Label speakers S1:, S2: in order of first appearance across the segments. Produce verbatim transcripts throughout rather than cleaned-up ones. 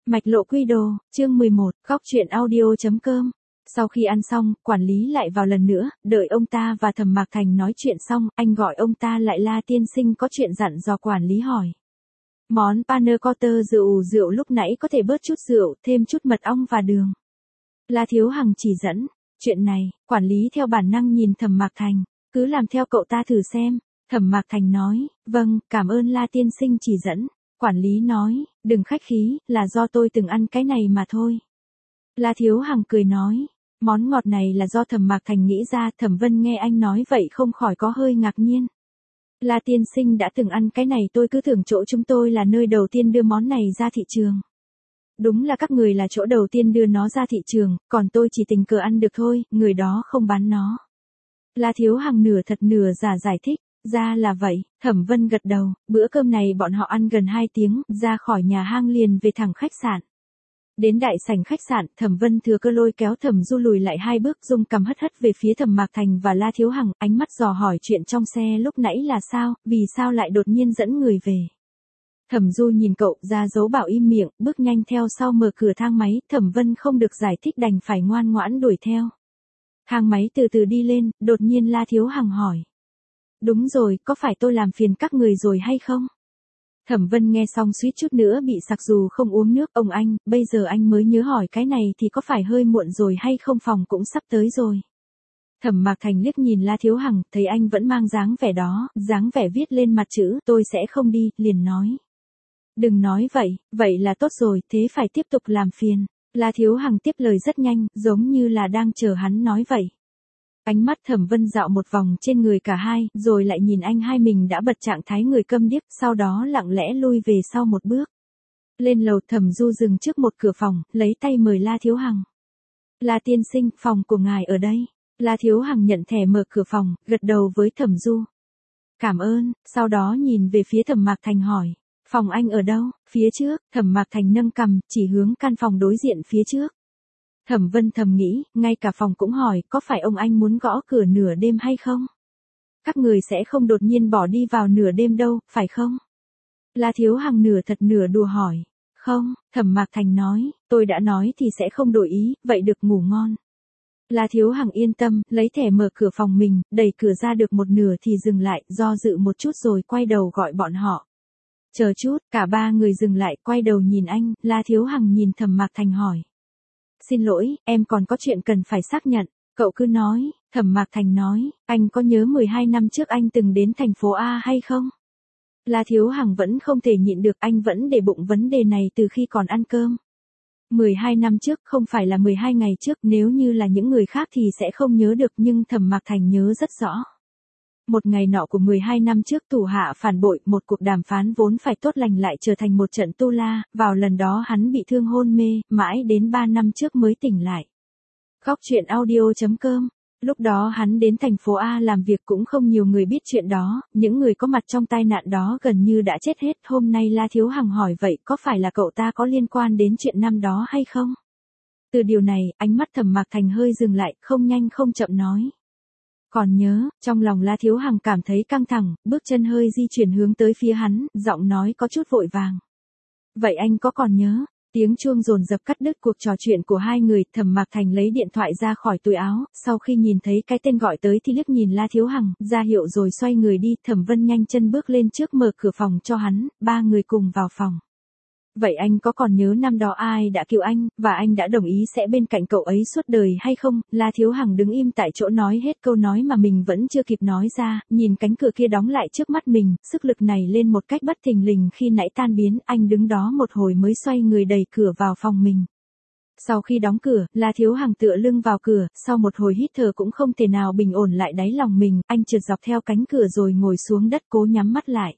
S1: Mạch lộ quy đồ, chương mười một, góc truyện audio chấm com. Sau khi ăn xong, quản lý lại vào lần nữa, đợi ông ta và Thẩm Mạc Thành nói chuyện xong, anh gọi ông ta lại. La tiên sinh có chuyện dặn dò. Quản lý hỏi. Món panna cotta rượu rượu lúc nãy có thể bớt chút rượu, thêm chút mật ong và đường. La Thiếu Hằng chỉ dẫn. Chuyện này, quản lý theo bản năng nhìn Thẩm Mạc Thành, cứ làm theo cậu ta thử xem. Thẩm Mạc Thành nói, vâng, cảm ơn La tiên sinh chỉ dẫn. Quản lý nói, đừng khách khí, là do tôi từng ăn cái này mà thôi. La Thiếu Hằng cười nói, món ngọt này là do Thẩm Mạc Thành nghĩ ra. Thẩm Vân nghe anh nói vậy không khỏi có hơi ngạc nhiên. La tiên sinh đã từng ăn cái này, tôi cứ tưởng chỗ chúng tôi là nơi đầu tiên đưa món này ra thị trường. Đúng là các người là chỗ đầu tiên đưa nó ra thị trường, còn tôi chỉ tình cờ ăn được thôi, người đó không bán nó. La Thiếu Hằng nửa thật nửa giả giải thích. Ra là vậy, Thẩm Vân gật đầu. Bữa cơm này bọn họ ăn gần hai tiếng, ra khỏi nhà hang liền về thẳng khách sạn. Đến đại sảnh khách sạn, Thẩm Vân thừa cơ lôi kéo Thẩm Du lùi lại hai bước, dung cằm hất hất về phía Thẩm Mạc Thành và La Thiếu Hằng, ánh mắt dò hỏi chuyện trong xe lúc nãy là sao, vì sao lại đột nhiên dẫn người về. Thẩm Du nhìn cậu, ra dấu bảo im miệng, bước nhanh theo sau mở cửa thang máy. Thẩm Vân không được giải thích đành phải ngoan ngoãn đuổi theo. Thang máy từ từ đi lên, đột nhiên La Thiếu Hằng hỏi. Đúng rồi, có phải tôi làm phiền các người rồi hay không? Thẩm Vân nghe xong suýt chút nữa bị sặc dù không uống nước. Ông anh, bây giờ anh mới nhớ hỏi cái này thì có phải hơi muộn rồi hay không, phòng cũng sắp tới rồi. Thẩm Mạc Thành liếc nhìn La Thiếu Hằng, thấy anh vẫn mang dáng vẻ đó, dáng vẻ viết lên mặt chữ tôi sẽ không đi, liền nói. Đừng nói vậy, vậy là tốt rồi, thế phải tiếp tục làm phiền. La Thiếu Hằng tiếp lời rất nhanh, giống như là đang chờ hắn nói vậy. Ánh mắt Thẩm Vân dạo một vòng trên người cả hai, rồi lại nhìn anh hai mình đã bật trạng thái người câm điếc, sau đó lặng lẽ lui về sau một bước. Lên lầu, Thẩm Du dừng trước một cửa phòng, lấy tay mời La Thiếu Hằng. La tiên sinh, phòng của ngài ở đây. La Thiếu Hằng nhận thẻ mở cửa phòng, gật đầu với Thẩm Du. Cảm ơn, sau đó nhìn về phía Thẩm Mạc Thành hỏi. Phòng anh ở đâu? Phía trước. Thẩm Mạc Thành nâng cằm, chỉ hướng căn phòng đối diện phía trước. Thẩm Vân thầm nghĩ, ngay cả phòng cũng hỏi, có phải ông anh muốn gõ cửa nửa đêm hay không? Các người sẽ không đột nhiên bỏ đi vào nửa đêm đâu, phải không? La Thiếu Hằng nửa thật nửa đùa hỏi. Không, Thẩm Mạc Thành nói, tôi đã nói thì sẽ không đổi ý, vậy được, ngủ ngon. La Thiếu Hằng yên tâm, lấy thẻ mở cửa phòng mình, đẩy cửa ra được một nửa thì dừng lại, do dự một chút rồi quay đầu gọi bọn họ. Chờ chút, cả ba người dừng lại, quay đầu nhìn anh. La Thiếu Hằng nhìn Thẩm Mạc Thành hỏi. Xin lỗi, em còn có chuyện cần phải xác nhận. Cậu cứ nói. Thẩm Mạc Thành nói, anh có nhớ mười hai năm trước anh từng đến thành phố A hay không? La Thiếu Hằng vẫn không thể nhịn được, anh vẫn để bụng vấn đề này từ khi còn ăn cơm. mười hai năm trước không phải là mười hai ngày trước, nếu như là những người khác thì sẽ không nhớ được, nhưng Thẩm Mạc Thành nhớ rất rõ. Một ngày nọ của mười hai năm trước, thủ hạ phản bội, một cuộc đàm phán vốn phải tốt lành lại trở thành một trận tu la, vào lần đó hắn bị thương hôn mê, mãi đến ba năm trước mới tỉnh lại. Góc truyện audio chấm com. Lúc đó hắn đến thành phố A làm việc, cũng không nhiều người biết chuyện đó, những người có mặt trong tai nạn đó gần như đã chết hết. Hôm nay La Thiếu Hằng hỏi vậy, có phải là cậu ta có liên quan đến chuyện năm đó hay không? Từ điều này, ánh mắt Thẩm Mạc Thành hơi dừng lại, không nhanh không chậm nói. Còn nhớ. Trong lòng La Thiếu Hằng cảm thấy căng thẳng, bước chân hơi di chuyển hướng tới phía hắn, giọng nói có chút vội vàng. Vậy anh có còn nhớ? Tiếng chuông dồn dập cắt đứt cuộc trò chuyện của hai người. Thẩm Mạc Thành lấy điện thoại ra khỏi túi áo, sau khi nhìn thấy cái tên gọi tới thì liếc nhìn La Thiếu Hằng, ra hiệu rồi xoay người đi. Thẩm Vân nhanh chân bước lên trước mở cửa phòng cho hắn, ba người cùng vào phòng. Vậy anh có còn nhớ năm đó ai đã cứu anh, và anh đã đồng ý sẽ bên cạnh cậu ấy suốt đời hay không? La Thiếu Hằng đứng im tại chỗ nói hết câu nói mà mình vẫn chưa kịp nói ra, nhìn cánh cửa kia đóng lại trước mắt mình, sức lực này lên một cách bất thình lình khi nãy tan biến, anh đứng đó một hồi mới xoay người đẩy cửa vào phòng mình. Sau khi đóng cửa, La Thiếu Hằng tựa lưng vào cửa, sau một hồi hít thở cũng không thể nào bình ổn lại đáy lòng mình, anh trượt dọc theo cánh cửa rồi ngồi xuống đất cố nhắm mắt lại.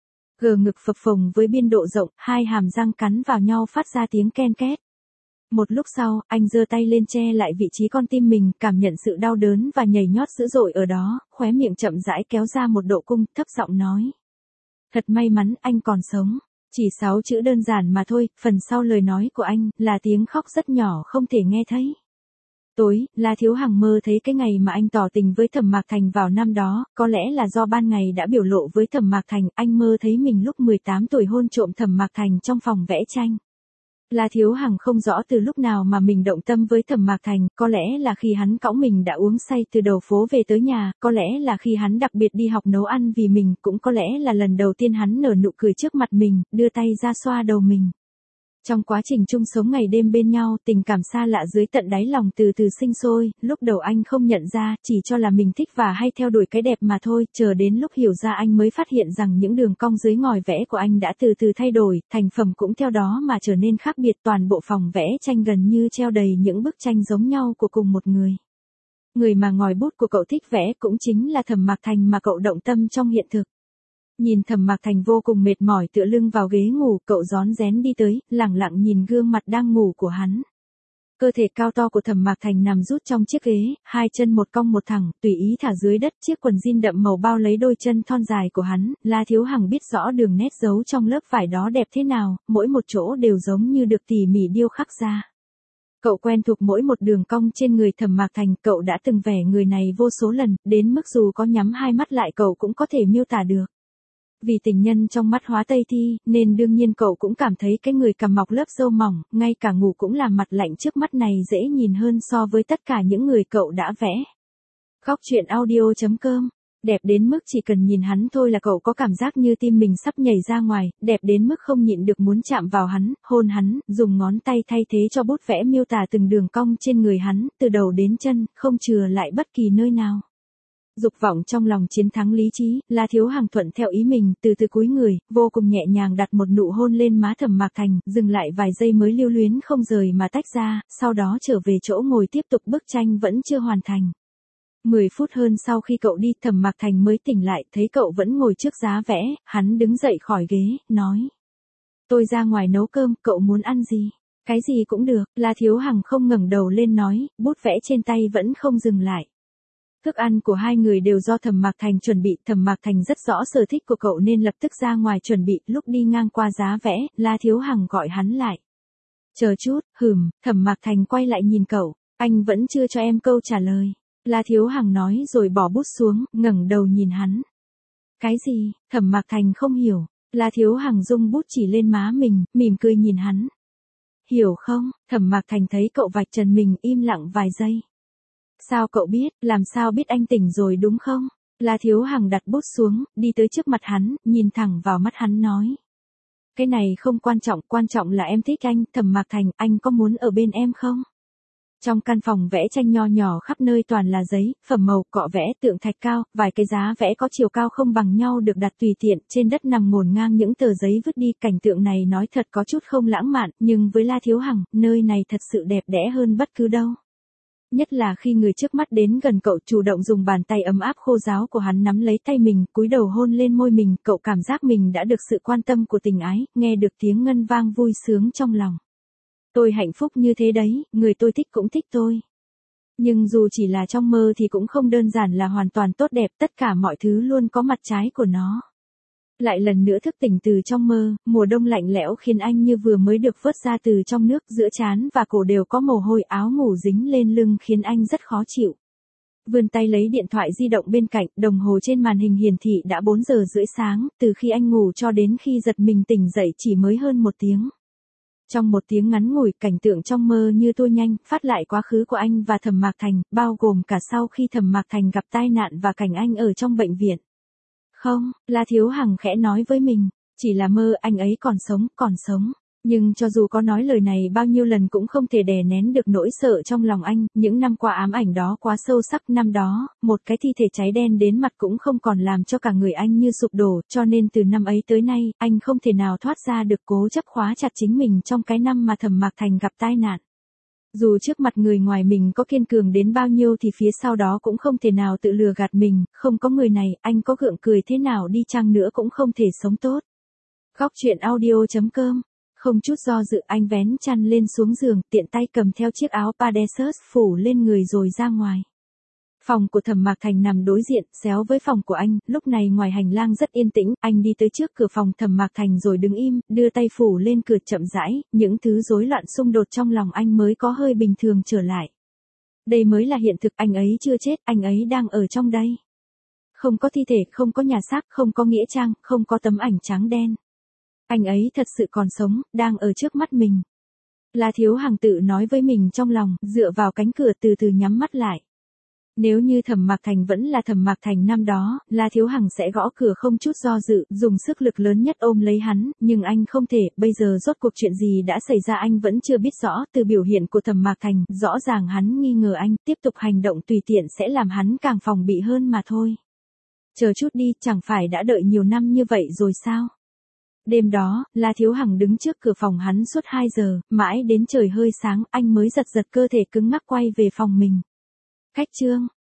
S1: Gờ ngực phập phồng với biên độ rộng, hai hàm răng cắn vào nhau phát ra tiếng ken két. Một lúc sau, anh giơ tay lên che lại vị trí con tim mình, cảm nhận sự đau đớn và nhảy nhót dữ dội ở đó, khóe miệng chậm rãi kéo ra một độ cung, thấp giọng nói. Thật may mắn, anh còn sống. Chỉ sáu chữ đơn giản mà thôi, phần sau lời nói của anh, là tiếng khóc rất nhỏ không thể nghe thấy. Tối, La Thiếu Hằng mơ thấy cái ngày mà anh tỏ tình với Thẩm Mạc Thành vào năm đó, có lẽ là do ban ngày đã biểu lộ với Thẩm Mạc Thành, anh mơ thấy mình lúc mười tám tuổi hôn trộm Thẩm Mạc Thành trong phòng vẽ tranh. La Thiếu Hằng không rõ từ lúc nào mà mình động tâm với Thẩm Mạc Thành, có lẽ là khi hắn cõng mình đã uống say từ đầu phố về tới nhà, có lẽ là khi hắn đặc biệt đi học nấu ăn vì mình, cũng có lẽ là lần đầu tiên hắn nở nụ cười trước mặt mình, đưa tay ra xoa đầu mình. Trong quá trình chung sống ngày đêm bên nhau, tình cảm xa lạ dưới tận đáy lòng từ từ sinh sôi, lúc đầu anh không nhận ra, chỉ cho là mình thích và hay theo đuổi cái đẹp mà thôi, chờ đến lúc hiểu ra anh mới phát hiện rằng những đường cong dưới ngòi vẽ của anh đã từ từ thay đổi, thành phẩm cũng theo đó mà trở nên khác biệt, toàn bộ phòng vẽ tranh gần như treo đầy những bức tranh giống nhau của cùng một người. Người mà ngòi bút của cậu thích vẽ cũng chính là Thẩm Mạc Thành mà cậu động tâm trong hiện thực. Nhìn Thẩm Mạc Thành vô cùng mệt mỏi tựa lưng vào ghế ngủ, cậu rón rén đi tới, lẳng lặng nhìn gương mặt đang ngủ của hắn. Cơ thể cao to của Thẩm Mạc Thành nằm rút trong chiếc ghế, hai chân một cong một thẳng, tùy ý thả dưới đất, chiếc quần jean đậm màu bao lấy đôi chân thon dài của hắn, La Thiếu Hằng biết rõ đường nét giấu trong lớp vải đó đẹp thế nào, mỗi một chỗ đều giống như được tỉ mỉ điêu khắc ra. Cậu quen thuộc mỗi một đường cong trên người Thẩm Mạc Thành, cậu đã từng vẽ người này vô số lần, đến mức dù có nhắm hai mắt lại cậu cũng có thể miêu tả được. Vì tình nhân trong mắt hóa Tây Thi, nên đương nhiên cậu cũng cảm thấy cái người cằm mọc lớp râu mỏng, ngay cả ngủ cũng làm mặt lạnh trước mắt này dễ nhìn hơn so với tất cả những người cậu đã vẽ. Góc truyện audio chấm com, đẹp đến mức chỉ cần nhìn hắn thôi là cậu có cảm giác như tim mình sắp nhảy ra ngoài, đẹp đến mức không nhịn được muốn chạm vào hắn, hôn hắn, dùng ngón tay thay thế cho bút vẽ miêu tả từng đường cong trên người hắn, từ đầu đến chân, không chừa lại bất kỳ nơi nào. Dục vọng trong lòng chiến thắng lý trí, La Thiếu Hằng thuận theo ý mình, từ từ cúi người, vô cùng nhẹ nhàng đặt một nụ hôn lên má Thẩm Mạc Thành, dừng lại vài giây mới lưu luyến không rời mà tách ra, sau đó trở về chỗ ngồi tiếp tục, bức tranh vẫn chưa hoàn thành. Mười phút hơn sau khi cậu đi, Thẩm Mạc Thành mới tỉnh lại, thấy cậu vẫn ngồi trước giá vẽ, hắn đứng dậy khỏi ghế, nói. Tôi ra ngoài nấu cơm, cậu muốn ăn gì? Cái gì cũng được, La Thiếu Hằng không ngẩng đầu lên nói, bút vẽ trên tay vẫn không dừng lại. Thức ăn của hai người đều do Thẩm Mạc Thành chuẩn bị, Thẩm Mạc Thành rất rõ sở thích của cậu nên lập tức ra ngoài chuẩn bị, lúc đi ngang qua giá vẽ, La Thiếu Hằng gọi hắn lại. Chờ chút, hừm, Thẩm Mạc Thành quay lại nhìn cậu, anh vẫn chưa cho em câu trả lời. La Thiếu Hằng nói rồi bỏ bút xuống, ngẩng đầu nhìn hắn. Cái gì? Thẩm Mạc Thành không hiểu, La Thiếu Hằng rung bút chỉ lên má mình, mỉm cười nhìn hắn. Hiểu không? Thẩm Mạc Thành thấy cậu vạch trần mình, im lặng vài giây. Sao cậu biết, làm sao biết anh tỉnh rồi đúng không? La Thiếu Hằng đặt bút xuống, đi tới trước mặt hắn, nhìn thẳng vào mắt hắn nói. Cái này không quan trọng, quan trọng là em thích anh, Thẩm Mạc Thành, anh có muốn ở bên em không? Trong căn phòng vẽ tranh nho nhỏ khắp nơi toàn là giấy, phẩm màu, cọ vẽ, tượng thạch cao, vài cái giá vẽ có chiều cao không bằng nhau được đặt tùy tiện, trên đất nằm ngổn ngang những tờ giấy vứt đi, cảnh tượng này nói thật có chút không lãng mạn, nhưng với La Thiếu Hằng, nơi này thật sự đẹp đẽ hơn bất cứ đâu. Nhất là khi người trước mắt đến gần cậu, chủ động dùng bàn tay ấm áp khô ráo của hắn nắm lấy tay mình, cúi đầu hôn lên môi mình, cậu cảm giác mình đã được sự quan tâm của tình ái, nghe được tiếng ngân vang vui sướng trong lòng. Tôi hạnh phúc như thế đấy, người tôi thích cũng thích tôi. Nhưng dù chỉ là trong mơ thì cũng không đơn giản là hoàn toàn tốt đẹp, tất cả mọi thứ luôn có mặt trái của nó. Lại lần nữa thức tỉnh từ trong mơ, mùa đông lạnh lẽo khiến anh như vừa mới được vớt ra từ trong nước, giữa trán và cổ đều có mồ hôi, áo ngủ dính lên lưng khiến anh rất khó chịu. Vươn tay lấy điện thoại di động bên cạnh, đồng hồ trên màn hình hiển thị đã bốn giờ rưỡi sáng, từ khi anh ngủ cho đến khi giật mình tỉnh dậy chỉ mới hơn một tiếng. Trong một tiếng ngắn ngủi, cảnh tượng trong mơ như tua nhanh, phát lại quá khứ của anh và Thẩm Mạc Thành, bao gồm cả sau khi Thẩm Mạc Thành gặp tai nạn và cảnh anh ở trong bệnh viện. Không, La Thiếu Hằng khẽ nói với mình, chỉ là mơ, anh ấy còn sống, còn sống. Nhưng cho dù có nói lời này bao nhiêu lần cũng không thể đè nén được nỗi sợ trong lòng anh, những năm qua ám ảnh đó quá sâu sắc, năm đó, một cái thi thể cháy đen đến mặt cũng không còn làm cho cả người anh như sụp đổ, cho nên từ năm ấy tới nay, anh không thể nào thoát ra được, cố chấp khóa chặt chính mình trong cái năm mà Thẩm Mạc Thành gặp tai nạn. Dù trước mặt người ngoài mình có kiên cường đến bao nhiêu thì phía sau đó cũng không thể nào tự lừa gạt mình, không có người này, anh có gượng cười thế nào đi chăng nữa cũng không thể sống tốt. Góc truyện audio chấm com. Không chút do dự anh vén chăn lên xuống giường, tiện tay cầm theo chiếc áo padesus phủ lên người rồi ra ngoài. Phòng của Thẩm Mạc Thành nằm đối diện, xéo với phòng của anh, lúc này ngoài hành lang rất yên tĩnh, anh đi tới trước cửa phòng Thẩm Mạc Thành rồi đứng im, đưa tay phủ lên cửa chậm rãi, những thứ rối loạn xung đột trong lòng anh mới có hơi bình thường trở lại. Đây mới là hiện thực, anh ấy chưa chết, anh ấy đang ở trong đây. Không có thi thể, không có nhà xác, không có nghĩa trang, không có tấm ảnh trắng đen. Anh ấy thật sự còn sống, đang ở trước mắt mình. La Thiếu Hằng tự nói với mình trong lòng, dựa vào cánh cửa từ từ nhắm mắt lại. Nếu như Thẩm Mạc Thành vẫn là Thẩm Mạc Thành năm đó, La Thiếu Hằng sẽ gõ cửa không chút do dự, dùng sức lực lớn nhất ôm lấy hắn, nhưng anh không thể, bây giờ rốt cuộc chuyện gì đã xảy ra anh vẫn chưa biết rõ, từ biểu hiện của Thẩm Mạc Thành, rõ ràng hắn nghi ngờ anh, tiếp tục hành động tùy tiện sẽ làm hắn càng phòng bị hơn mà thôi. Chờ chút đi, chẳng phải đã đợi nhiều năm như vậy rồi sao? Đêm đó, La Thiếu Hằng đứng trước cửa phòng hắn suốt hai giờ, mãi đến trời hơi sáng, anh mới giật giật cơ thể cứng ngắc quay về phòng mình. Khách trương,